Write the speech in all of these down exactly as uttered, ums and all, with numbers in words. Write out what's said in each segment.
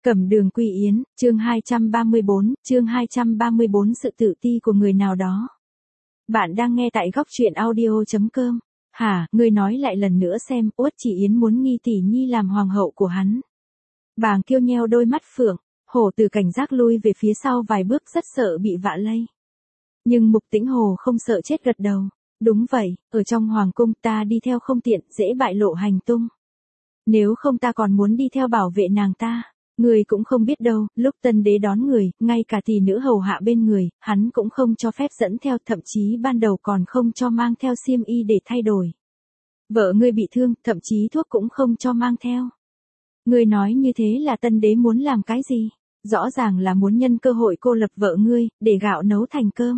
Cẩm Đường Quy Yến, chương hai trăm ba mươi bốn, chương hai trăm ba mươi bốn sự tự ti của người nào đó. Bạn đang nghe tại góc truyện audio.com. Hả, ngươi nói lại lần nữa xem, Uất Chỉ Yến muốn nghi tỷ nhi làm hoàng hậu của hắn. Bàng Kiêu nheo đôi mắt phượng, Hổ Tử cảnh giác lui về phía sau vài bước rất sợ bị vạ lây. Nhưng Mục Tĩnh Hồ không sợ chết gật đầu. Đúng vậy, ở trong hoàng cung ta đi theo không tiện, dễ bại lộ hành tung. Nếu không ta còn muốn đi theo bảo vệ nàng ta. Người cũng không biết đâu, lúc tân đế đón người, ngay cả tỷ nữ hầu hạ bên người, hắn cũng không cho phép dẫn theo, thậm chí ban đầu còn không cho mang theo xiêm y để thay đổi. Vợ ngươi bị thương, thậm chí thuốc cũng không cho mang theo. Ngươi nói như thế là tân đế muốn làm cái gì? Rõ ràng là muốn nhân cơ hội cô lập vợ ngươi, để gạo nấu thành cơm.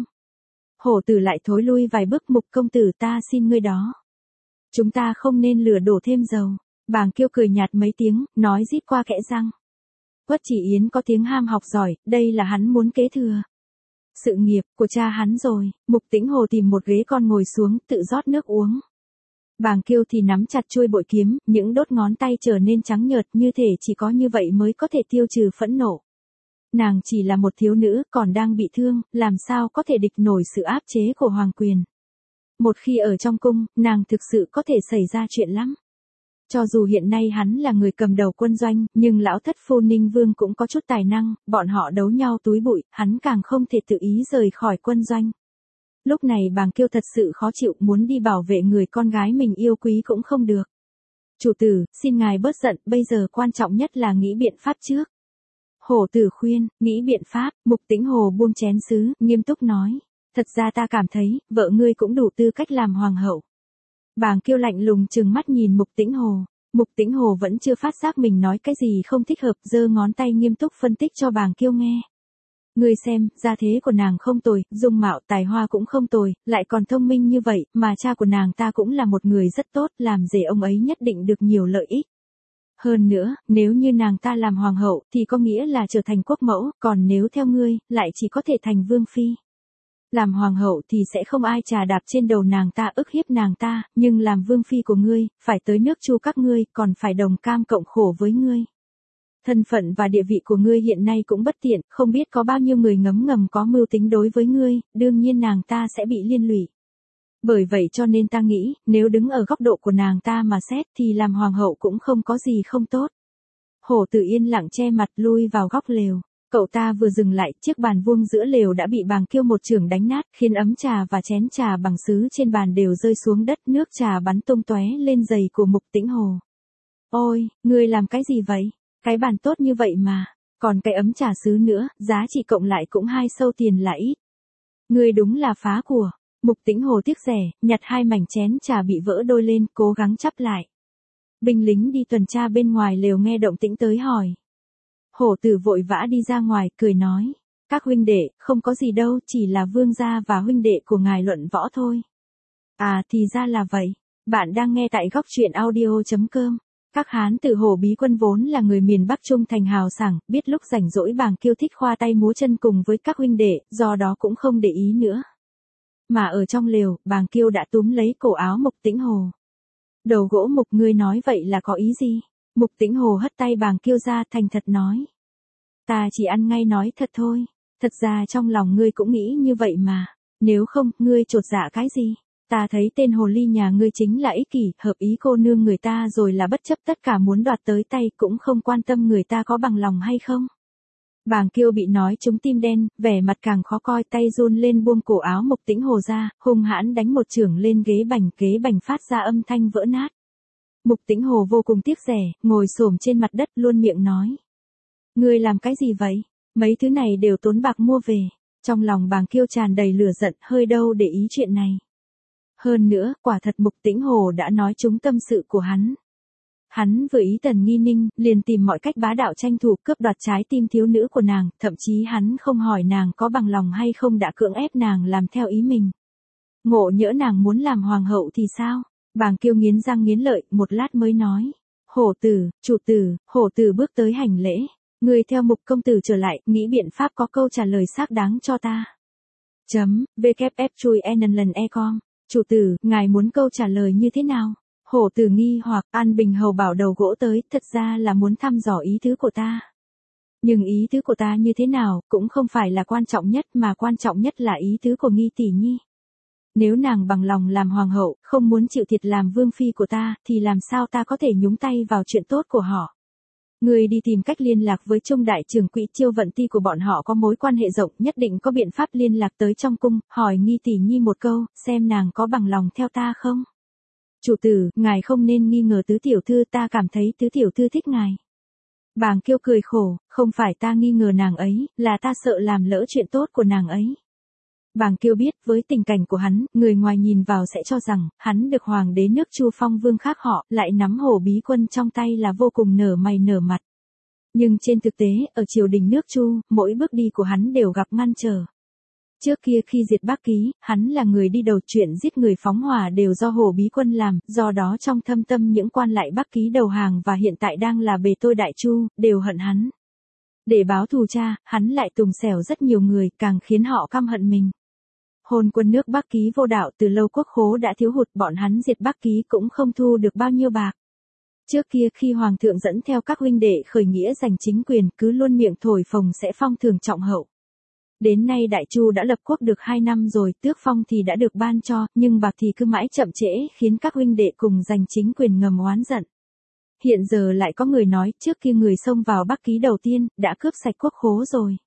Hổ Tử lại thối lui vài bước, Mục công tử ta xin ngươi đó. Chúng ta không nên lửa đổ thêm dầu. Bàng Kiêu cười nhạt mấy tiếng, nói rít qua kẽ răng. Uất Chỉ Yến có tiếng ham học giỏi, đây là hắn muốn kế thừa sự nghiệp của cha hắn rồi. Mục Tĩnh Hồ tìm một ghế con ngồi xuống, tự rót nước uống. Bàng Kiêu thì nắm chặt chuôi bội kiếm, những đốt ngón tay trở nên trắng nhợt, như thể chỉ có như vậy mới có thể tiêu trừ phẫn nộ. Nàng chỉ là một thiếu nữ, còn đang bị thương, làm sao có thể địch nổi sự áp chế của hoàng quyền. Một khi ở trong cung, nàng thực sự có thể xảy ra chuyện lắm. Cho dù hiện nay hắn là người cầm đầu quân doanh, nhưng lão thất phu Ninh Vương cũng có chút tài năng, bọn họ đấu nhau túi bụi, hắn càng không thể tự ý rời khỏi quân doanh. Lúc này Bàng Kiêu thật sự khó chịu, muốn đi bảo vệ người con gái mình yêu quý cũng không được. Chủ tử, xin ngài bớt giận, bây giờ quan trọng nhất là nghĩ biện pháp trước. Hổ Tử khuyên, nghĩ biện pháp. Mục Tĩnh Hồ buông chén sứ, nghiêm túc nói. Thật ra ta cảm thấy, vợ ngươi cũng đủ tư cách làm hoàng hậu. Bàng Kiêu lạnh lùng trừng mắt nhìn Mục Tĩnh Hồ. Mục Tĩnh Hồ vẫn chưa phát giác mình nói cái gì không thích hợp, giơ ngón tay nghiêm túc phân tích cho Bàng Kiêu nghe. Ngươi xem, gia thế của nàng không tồi, dung mạo tài hoa cũng không tồi, lại còn thông minh như vậy, mà cha của nàng ta cũng là một người rất tốt, làm rể ông ấy nhất định được nhiều lợi ích. Hơn nữa, nếu như nàng ta làm hoàng hậu thì có nghĩa là trở thành quốc mẫu, còn nếu theo ngươi, lại chỉ có thể thành vương phi. Làm hoàng hậu thì sẽ không ai trà đạp trên đầu nàng ta, ức hiếp nàng ta, nhưng làm vương phi của ngươi, phải tới nước Chu các ngươi, còn phải đồng cam cộng khổ với ngươi. Thân phận và địa vị của ngươi hiện nay cũng bất tiện, không biết có bao nhiêu người ngấm ngầm có mưu tính đối với ngươi, đương nhiên nàng ta sẽ bị liên lụy. Bởi vậy cho nên ta nghĩ, nếu đứng ở góc độ của nàng ta mà xét thì làm hoàng hậu cũng không có gì không tốt. Hổ Tử yên lặng che mặt lui vào góc lều. Cậu ta vừa dừng lại, chiếc bàn vuông giữa lều đã bị Bàng Kiêu một chưởng đánh nát, khiến ấm trà và chén trà bằng sứ trên bàn đều rơi xuống đất, nước trà bắn tung tóe lên giày của Mục Tĩnh Hồ. Ôi, ngươi làm cái gì vậy? Cái bàn tốt như vậy mà, còn cái ấm trà sứ nữa, giá trị cộng lại cũng hai sâu tiền là ít. Ngươi đúng là phá của. Mục Tĩnh Hồ tiếc rẻ, nhặt hai mảnh chén trà bị vỡ đôi lên, cố gắng chắp lại. Binh lính đi tuần tra bên ngoài lều nghe động tĩnh tới hỏi. Hổ Tử vội vã đi ra ngoài, cười nói. Các huynh đệ, không có gì đâu, chỉ là vương gia và huynh đệ của ngài luận võ thôi. À thì ra là vậy. Bạn đang nghe tại góc truyện audio.com. Các Hán Tử Hổ Bí Quân vốn là người miền Bắc Trung Thành hào sảng, biết lúc rảnh rỗi Bàng Kiêu thích khoa tay múa chân cùng với các huynh đệ, do đó cũng không để ý nữa. Mà ở trong lều, Bàng Kiêu đã túm lấy cổ áo Mục Tĩnh Hồ. Đầu gỗ Mục, ngươi nói vậy là có ý gì? Mục Tĩnh Hồ hất tay Bàng Kiêu ra, thành thật nói. Ta chỉ ăn ngay nói thật thôi. Thật ra trong lòng ngươi cũng nghĩ như vậy mà. Nếu không, ngươi chột dạ cái gì? Ta thấy tên hồ ly nhà ngươi chính là ích kỷ, hợp ý cô nương người ta rồi là bất chấp tất cả muốn đoạt tới tay, cũng không quan tâm người ta có bằng lòng hay không. Bàng Kiêu bị nói trúng tim đen, vẻ mặt càng khó coi, tay run lên buông cổ áo Mục Tĩnh Hồ ra, hung hãn đánh một chưởng lên ghế bành, ghế bành phát ra âm thanh vỡ nát. Mục Tĩnh Hồ vô cùng tiếc rẻ, ngồi xổm trên mặt đất luôn miệng nói. Ngươi làm cái gì vậy? Mấy thứ này đều tốn bạc mua về. Trong lòng Bàng Kiêu tràn đầy lửa giận, hơi đâu để ý chuyện này. Hơn nữa, quả thật Mục Tĩnh Hồ đã nói trúng tâm sự của hắn. Hắn vừa ý Tần Nghi Ninh, liền tìm mọi cách bá đạo tranh thủ cướp đoạt trái tim thiếu nữ của nàng, thậm chí hắn không hỏi nàng có bằng lòng hay không đã cưỡng ép nàng làm theo ý mình. Ngộ nhỡ nàng muốn làm hoàng hậu thì sao? Bàng Kiêu nghiến răng nghiến lợi, một lát mới nói. Hổ Tử, chủ tử. Hổ Tử bước tới hành lễ. Người theo Mục công tử trở lại, nghĩ biện pháp có câu trả lời xác đáng cho ta. Chấm, vkf chui n lần e com. Chủ tử, ngài muốn câu trả lời như thế nào? Hổ Tử nghi hoặc, An Bình Hầu bảo đầu gỗ tới, thật ra là muốn thăm dò ý tứ của ta. Nhưng ý tứ của ta như thế nào, cũng không phải là quan trọng nhất mà quan trọng nhất là ý tứ của Nghi tỷ nhi. Nếu nàng bằng lòng làm hoàng hậu, không muốn chịu thiệt làm vương phi của ta, thì làm sao ta có thể nhúng tay vào chuyện tốt của họ. Người đi tìm cách liên lạc với Trung đại trưởng quỹ Chiêu Vận Ti của bọn họ có mối quan hệ rộng, nhất định có biện pháp liên lạc tới trong cung, hỏi Nghi tỷ nhi một câu, xem nàng có bằng lòng theo ta không. Chủ tử, ngài không nên nghi ngờ tứ tiểu thư, ta cảm thấy tứ tiểu thư thích ngài. Bàng Kiêu cười khổ, không phải ta nghi ngờ nàng ấy, là ta sợ làm lỡ chuyện tốt của nàng ấy. Bàng Kiêu biết, với tình cảnh của hắn, người ngoài nhìn vào sẽ cho rằng, hắn được hoàng đế nước Chu phong vương khác họ, lại nắm hổ bí quân trong tay là vô cùng nở mày nở mặt. Nhưng trên thực tế, ở triều đình nước Chu, mỗi bước đi của hắn đều gặp ngăn trở. Trước kia khi diệt Bắc Ký, hắn là người đi đầu, chuyện giết người phóng hỏa đều do hổ bí quân làm, do đó trong thâm tâm những quan lại Bắc Ký đầu hàng và hiện tại đang là bề tôi đại Chu, đều hận hắn. Để báo thù cha, hắn lại tùng xẻo rất nhiều người, càng khiến họ căm hận mình. Hôn quân nước Bắc Ký vô đạo, từ lâu quốc khố đã thiếu hụt, bọn hắn diệt Bắc Ký cũng không thu được bao nhiêu bạc. Trước kia khi hoàng thượng dẫn theo các huynh đệ khởi nghĩa giành chính quyền, cứ luôn miệng thổi phồng sẽ phong thưởng trọng hậu. Đến nay Đại Chu đã lập quốc được hai năm rồi, tước phong thì đã được ban cho, nhưng bạc thì cứ mãi chậm trễ, khiến các huynh đệ cùng giành chính quyền ngầm oán giận. Hiện giờ lại có người nói, trước kia người xông vào Bắc Ký đầu tiên, đã cướp sạch quốc khố rồi.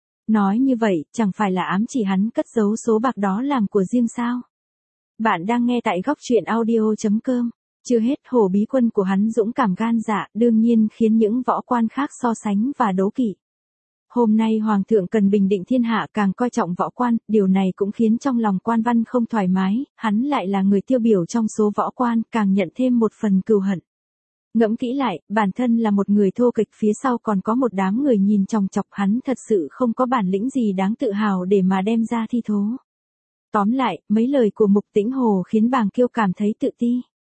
Nói như vậy, chẳng phải là ám chỉ hắn cất giấu số bạc đó làm của riêng sao? Bạn đang nghe tại góc truyện audio chấm com. Chưa hết, hổ bí quân của hắn dũng cảm gan dạ, đương nhiên khiến những võ quan khác so sánh và đố kỵ. Hôm nay hoàng thượng cần bình định thiên hạ, càng coi trọng võ quan, điều này cũng khiến trong lòng quan văn không thoải mái, hắn lại là người tiêu biểu trong số võ quan, càng nhận thêm một phần cừu hận. Ngẫm kỹ lại, bản thân là một người thô kịch, phía sau còn có một đám người nhìn chòng chọc, hắn thật sự không có bản lĩnh gì đáng tự hào để mà đem ra thi thố. Tóm lại, mấy lời của Mục Tĩnh Hồ khiến Bàng Kiêu cảm thấy tự ti.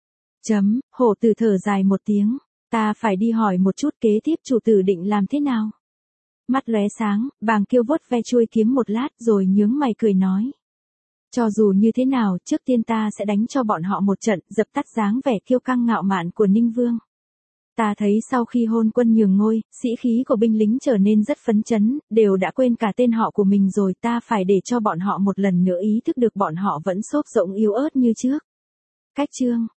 Chấm, Hổ tử thở dài một tiếng, ta phải đi hỏi một chút kế tiếp chủ tử định làm thế nào. Mắt lóe sáng, Bàng Kiêu vuốt ve chuôi kiếm một lát rồi nhướng mày cười nói. Cho dù như thế nào, trước tiên ta sẽ đánh cho bọn họ một trận, dập tắt dáng vẻ kiêu căng ngạo mạn của Ninh Vương. Ta thấy sau khi hôn quân nhường ngôi, sĩ khí của binh lính trở nên rất phấn chấn, đều đã quên cả tên họ của mình rồi, ta phải để cho bọn họ một lần nữa ý thức được bọn họ vẫn xốp rỗng yếu ớt như trước. Cách chương